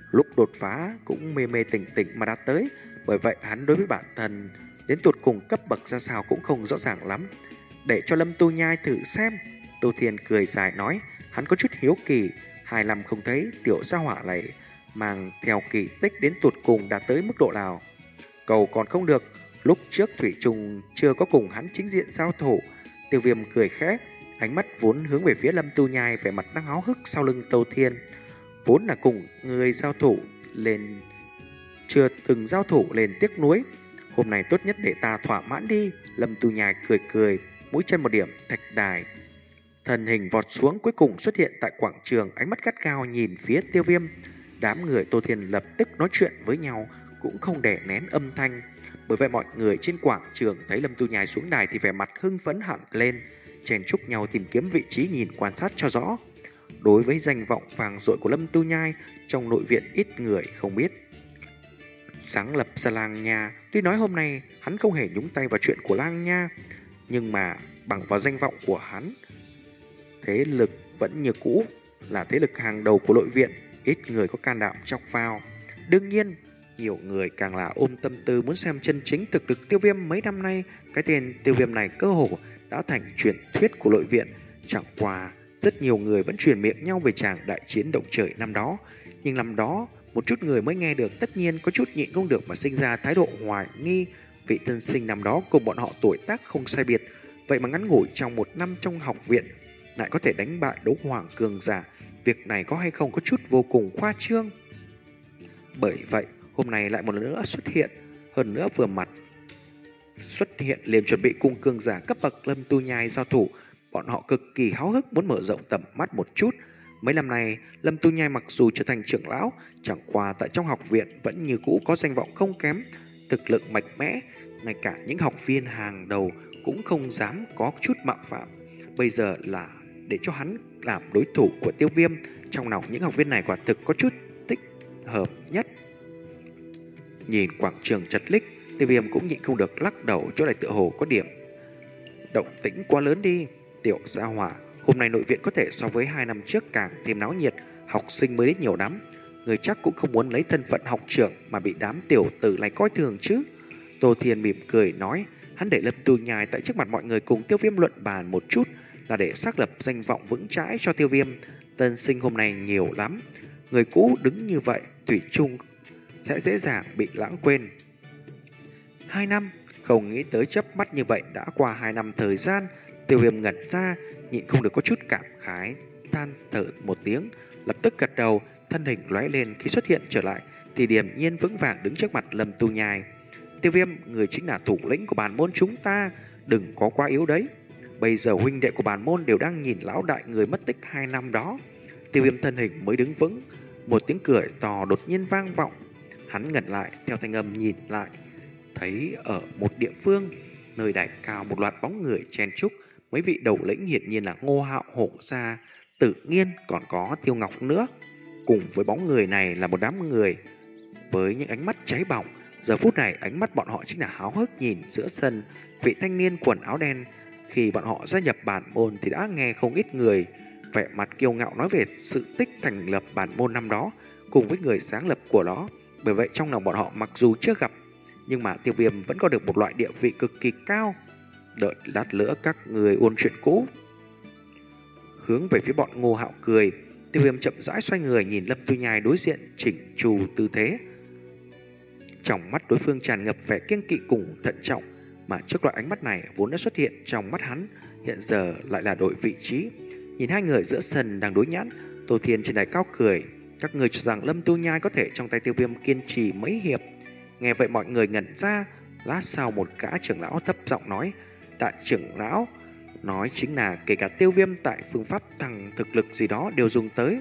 lúc đột phá cũng mê mê tỉnh tỉnh mà đã tới. Bởi vậy hắn đối với bản thân đến tột cùng cấp bậc ra sao cũng không rõ ràng lắm. Để cho Lâm Tu Nhai thử xem. Tô Thiên cười dài nói. Hắn có chút hiếu kỳ. Hai năm không thấy tiểu gia hỏa này mang theo kỳ tích đến tột cùng đã tới mức độ nào. Cầu còn không được. Lúc trước Thủy Trùng chưa có cùng hắn chính diện giao thủ. Tiêu Viêm cười khẽ, ánh mắt vốn hướng về phía Lâm Tu Nhai, vẻ mặt đang háo hức sau lưng Tô Thiên. Vốn là cùng người giao thủ lên chưa từng giao thủ lên tiếc nuối. Hôm nay tốt nhất để ta thỏa mãn đi. Lâm Tu Nhai cười cười, mũi chân một điểm thạch đài, thân hình vọt xuống, cuối cùng xuất hiện tại quảng trường, ánh mắt gắt gao nhìn phía Tiêu Viêm. Đám người Tô Thiên lập tức nói chuyện với nhau, cũng không đè nén âm thanh. Bởi vậy mọi người trên quảng trường thấy Lâm Tu Nhai xuống đài thì vẻ mặt hưng phấn hẳn lên, chèn chúc nhau tìm kiếm vị trí nhìn quan sát cho rõ. Đối với danh vọng vàng dội của Lâm Tu Nhai, trong nội viện ít người không biết. Sáng lập ra Lang Nha, tuy nói hôm nay hắn không hề nhúng tay vào chuyện của Lang Nha, nhưng mà bằng vào danh vọng của hắn, thế lực vẫn như cũ là thế lực hàng đầu của nội viện, ít người có can đảm chọc vào. Đương nhiên, nhiều người càng là ôm tâm tư muốn xem chân chính thực lực Tiêu Viêm. Mấy năm nay, cái tên Tiêu Viêm này cơ hồ đã thành truyền thuyết của nội viện. Chẳng qua, rất nhiều người vẫn truyền miệng nhau về tràng đại chiến động trời năm đó. Nhưng năm đó, một chút người mới nghe được, tất nhiên có chút nhịn không được mà sinh ra thái độ hoài nghi. Vị tân sinh năm đó cùng bọn họ tuổi tác không sai biệt, vậy mà ngắn ngủi trong một năm trong học viện lại có thể đánh bại đấu hoàng cường giả. Việc này có hay không có chút vô cùng khoa trương. Bởi vậy, hôm nay lại một lần nữa xuất hiện, hơn nữa vừa mặt xuất hiện liền chuẩn bị cùng cường giả cấp bậc Lâm Tu Nhai giao thủ. Bọn họ cực kỳ háo hức muốn mở rộng tầm mắt một chút. Mấy năm nay, Lâm Tu Nhai mặc dù trở thành trưởng lão, chẳng qua tại trong học viện vẫn như cũ có danh vọng không kém, thực lực mạnh mẽ, ngay cả những học viên hàng đầu cũng không dám có chút mạo phạm. Bây giờ là để cho hắn làm đối thủ của Tiêu Viêm, trong lòng những học viên này quả thực có chút thích hợp nhất. Nhìn quảng trường chật ních, Tiêu Viêm cũng nhịn không được lắc đầu, chỗ này tựa hồ có điểm động tĩnh quá lớn đi. Tiểu gia hỏa, hôm nay nội viện có thể so với hai năm trước càng thêm náo nhiệt, học sinh mới đến nhiều lắm. Người chắc cũng không muốn lấy thân phận học trưởng mà bị đám tiểu tử này coi thường chứ. Tô Thiên mỉm cười nói, hắn để Lâm Tu Nhai tại trước mặt mọi người cùng Tiêu Viêm luận bàn một chút, là để xác lập danh vọng vững chãi cho Tiêu Viêm. Tân sinh hôm nay nhiều lắm, người cũ đứng như vậy thủy chung sẽ dễ dàng bị lãng quên. Hai năm, không nghĩ tới chớp mắt như vậy đã qua hai năm thời gian. Tiêu Viêm ngẩn ra, nhịn không được có chút cảm khái, than thở một tiếng, lập tức gật đầu, thân hình lóe lên. Khi xuất hiện trở lại thì điềm nhiên vững vàng đứng trước mặt Lâm Tu Nhai. Tiêu Viêm, người chính là thủ lĩnh của bản môn chúng ta, đừng có quá yếu đấy. Bây giờ huynh đệ của bản môn đều đang nhìn lão đại người mất tích hai năm đó. Tiêu Viêm thân hình mới đứng vững, một tiếng cười to đột nhiên vang vọng. Hắn ngẩn lại, theo thanh âm nhìn lại, thấy ở một địa phương nơi đài cao một loạt bóng người chen chúc. Mấy vị đầu lĩnh hiển nhiên là Ngô Hạo, Hổ Gia, tự nhiên còn có Tiêu Ngọc nữa. Cùng với bóng người này là một đám người với những ánh mắt cháy bỏng. Giờ phút này ánh mắt bọn họ chính là háo hức nhìn giữa sân vị thanh niên quần áo đen. Khi bọn họ gia nhập bản môn thì đã nghe không ít người vẻ mặt kiêu ngạo nói về sự tích thành lập bản môn năm đó cùng với người sáng lập của nó. Bởi vậy trong lòng bọn họ mặc dù chưa gặp, nhưng mà Tiêu Viêm vẫn có được một loại địa vị cực kỳ cao. Đợi lát nữa các người ôn chuyện cũ. Hướng về phía bọn Ngô Hạo cười, Tiêu Viêm chậm rãi xoay người nhìn Lâm Tu Nhai đối diện chỉnh chu tư thế. Trong mắt đối phương tràn ngập vẻ kiêng kỵ cùng thận trọng, mà trước loại ánh mắt này vốn đã xuất hiện trong mắt hắn, hiện giờ lại là đổi vị trí. Nhìn hai người giữa sân đang đối nhãn, Tô Thiên trên đài cao cười, các người cho rằng Lâm Tu Nhai có thể trong tay Tiêu Viêm kiên trì mấy hiệp. Nghe vậy mọi người ngẩn ra. Lát sau một gã trưởng lão thấp giọng nói, đại trưởng lão nói chính là kể cả Tiêu Viêm tại phương pháp tăng thực lực gì đó đều dùng tới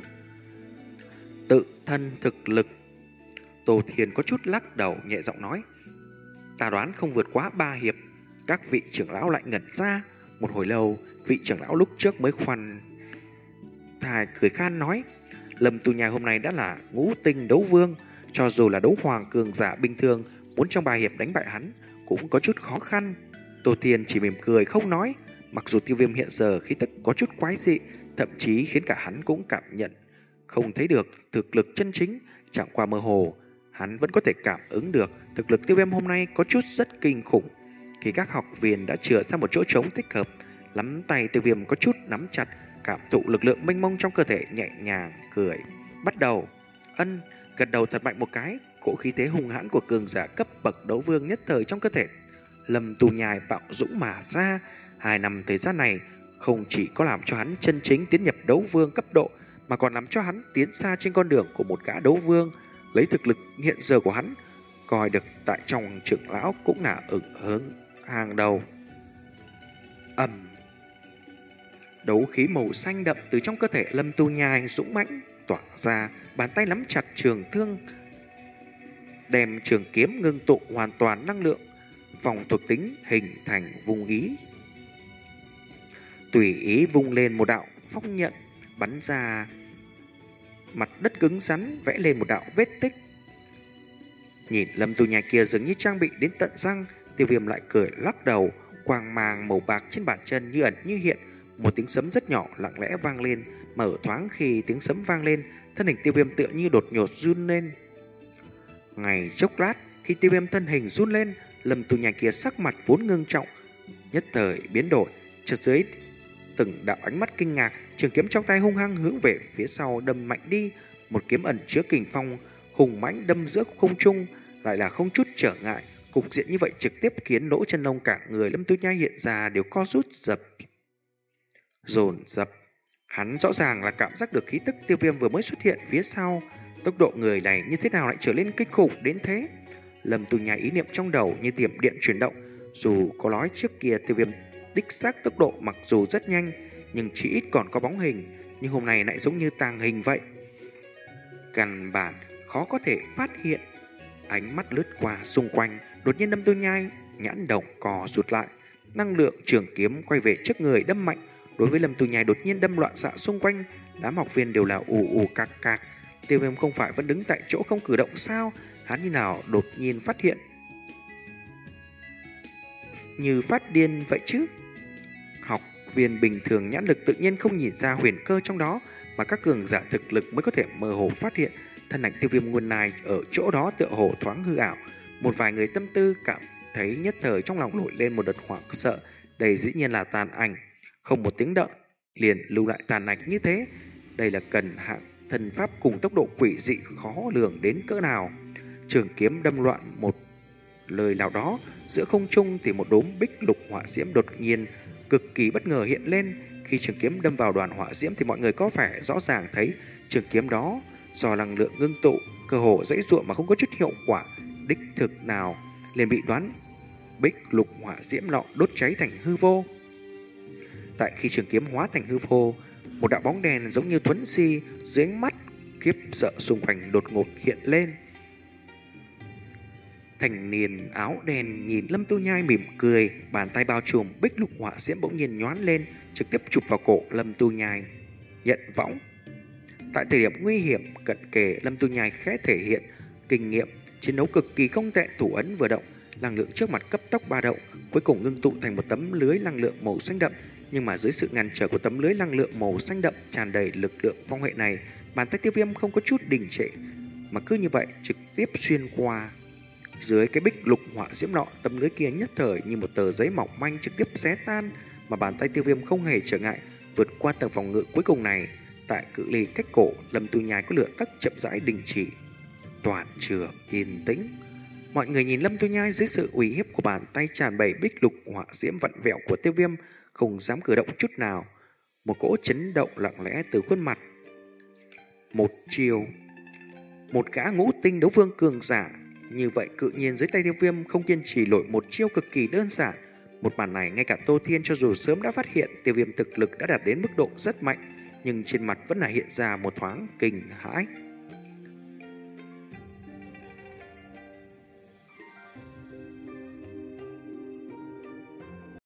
tự thân thực lực. Tô Thiên có chút lắc đầu nhẹ giọng nói, ta đoán không vượt quá ba hiệp. Các vị trưởng lão lại ngẩn ra. Một hồi lâu, vị trưởng lão lúc trước mới khoan thai cười khan nói, Lâm Tu Nhai hôm nay đã là ngũ tinh đấu vương, cho dù là đấu hoàng cường giả bình thường muốn trong ba hiệp đánh bại hắn cũng có chút khó khăn. Tô Thiên chỉ mỉm cười không nói. Mặc dù Tiêu Viêm hiện giờ khí tức có chút quái dị, thậm chí khiến cả hắn cũng cảm nhận không thấy được thực lực chân chính, Chẳng qua mơ hồ, hắn vẫn có thể cảm ứng được thực lực Tiêu Viêm hôm nay có chút rất kinh khủng. Khi các học viên đã chừa ra một chỗ trống thích hợp, nắm tay Tiêu Viêm có chút nắm chặt, cảm thụ lực lượng mênh mông trong cơ thể, nhẹ nhàng cười. Bắt đầu, ân, gật đầu thật mạnh một cái, cỗ khí thế hung hãn của cường giả cấp bậc đấu vương nhất thời trong cơ thể Lâm Tu Nhai bạo dũng mà ra. Hai năm thời gian này không chỉ có làm cho hắn chân chính tiến nhập đấu vương cấp độ, mà còn làm cho hắn tiến xa trên con đường của một gã đấu vương. Lấy thực lực hiện giờ của hắn, coi được tại trong trưởng lão cũng là ứng hướng hàng đầu. Ầm, đấu khí màu xanh đậm từ trong cơ thể Lâm Tu Nhai dũng mãnh tỏa ra, bàn tay nắm chặt trường thương, đem trường kiếm ngưng tụ hoàn toàn năng lượng vòng thuộc tính hình thành vùng ý. Tùy ý vung lên một đạo phong nhận, bắn ra mặt đất cứng rắn, vẽ lên một đạo vết tích. Nhìn Lâm Tu Nhai kia dường như trang bị đến tận răng, Tiêu Viêm lại cười lắc đầu. Quang mang màu bạc trên bàn chân như ẩn như hiện, một tiếng sấm rất nhỏ lặng lẽ vang lên. Mở thoáng khi tiếng sấm vang lên, thân hình Tiêu Viêm tựa như đột nhột run lên. Ngay chốc lát, khi Tiêu Viêm thân hình run lên, Lâm Tu Nhai kia sắc mặt vốn ngưng trọng nhất thời biến đổi, chợt dưới từng đạo ánh mắt kinh ngạc, trường kiếm trong tay hung hăng hướng về phía sau đâm mạnh đi. Một kiếm ẩn chứa kình phong hùng mãnh đâm giữa không trung, lại là không chút trở ngại. Cục diện như vậy trực tiếp khiến lỗ chân lông cả người Lâm Tu Nhai hiện ra đều co rút dập dồn dập. Hắn rõ ràng là cảm giác được khí tức Tiêu Viêm vừa mới xuất hiện phía sau. Tốc độ người này như thế nào lại trở lên kinh khủng đến thế? Lâm Tu Nhai ý niệm trong đầu như tiệm điện chuyển động. Dù có nói trước kia Tiêu Viêm đích xác tốc độ mặc dù rất nhanh, nhưng chỉ ít còn có bóng hình, nhưng hôm nay lại giống như tàng hình vậy, căn bản khó có thể phát hiện. Ánh mắt lướt qua xung quanh, đột nhiên Lâm Tu Nhai nhãn đồng cò rụt lại, năng lượng trường kiếm quay về trước người đâm mạnh. Đối với Lâm Tu Nhai đột nhiên đâm loạn xạ xung quanh, đám học viên đều là ù ù cạc cạc. Tiêu Viêm không phải vẫn đứng tại chỗ không cử động sao? Hắn như nào đột nhiên phát hiện như phát điên vậy chứ? Học viên bình thường nhãn lực tự nhiên không nhìn ra huyền cơ trong đó, mà các cường giả thực lực mới có thể mơ hồ phát hiện. Thân ảnh Tiêu Viêm nguyên này ở chỗ đó tựa hồ thoáng hư ảo. Một vài người tâm tư cảm thấy nhất thời trong lòng nổi lên một đợt hoảng sợ. Đây dĩ nhiên là tàn ảnh, không một tiếng động liền lưu lại tàn ảnh như thế. Đây là cần hạng thần pháp cùng tốc độ quỷ dị khó lường đến cỡ nào. Trường kiếm đâm loạn một lời nào đó, giữa không trung thì một đốm bích lục hỏa diễm đột nhiên cực kỳ bất ngờ hiện lên. Khi trường kiếm đâm vào đoàn hỏa diễm thì mọi người có vẻ rõ ràng thấy trường kiếm đó do năng lượng ngưng tụ, cơ hồ dãy ruộng mà không có chút hiệu quả đích thực nào, liền bị đoán bích lục hỏa diễm nọ đốt cháy thành hư vô. Tại khi trường kiếm hóa thành hư vô, một đạo bóng đèn giống như thuấn si dưới ánh mắt khiếp sợ xung quanh đột ngột hiện lên. Thành niên áo đen nhìn Lâm Tu Nhai mỉm cười, bàn tay bao trùm bích lục hỏa diễm bỗng nhiên nhoáng lên, trực tiếp chụp vào cổ Lâm Tu Nhai. Nhận võng. Tại thời điểm nguy hiểm cận kề, Lâm Tu Nhai khẽ thể hiện kinh nghiệm chiến đấu cực kỳ không tệ. Thủ ấn vừa động, năng lượng trước mặt cấp tốc ba động, cuối cùng ngưng tụ thành một tấm lưới năng lượng màu xanh đậm. Nhưng mà dưới sự ngăn trở của tấm lưới năng lượng màu xanh đậm tràn đầy lực lượng phong hệ này, bàn tay Tiêu Viêm không có chút đình trệ, mà cứ như vậy trực tiếp xuyên qua. Dưới cái bích lục hỏa diễm nọ, tấm lưới kia nhất thời như một tờ giấy mỏng manh trực tiếp xé tan, mà bàn tay Tiêu Viêm không hề trở ngại vượt qua tầng phòng ngự cuối cùng này. Tại cự ly cách cổ Lâm Tu Nhai có lửa tắc chậm rãi đình chỉ. Toàn trường yên tĩnh. Mọi người nhìn Lâm Tu Nhai dưới sự uy hiếp của bàn tay tràn đầy bích lục hỏa diễm vặn vẹo của Tiêu Viêm, không dám cử động chút nào. Một cỗ chấn động lặng lẽ từ khuôn mặt. Một chiều, một gã ngũ tinh đấu vương cường giả như vậy cự nhiên dưới tay Tiêu Viêm không kiên trì nổi một chiêu cực kỳ đơn giản. Một màn này ngay cả Tô Thiên cho dù sớm đã phát hiện Tiêu Viêm thực lực đã đạt đến mức độ rất mạnh, nhưng trên mặt vẫn là hiện ra một thoáng kinh hãi.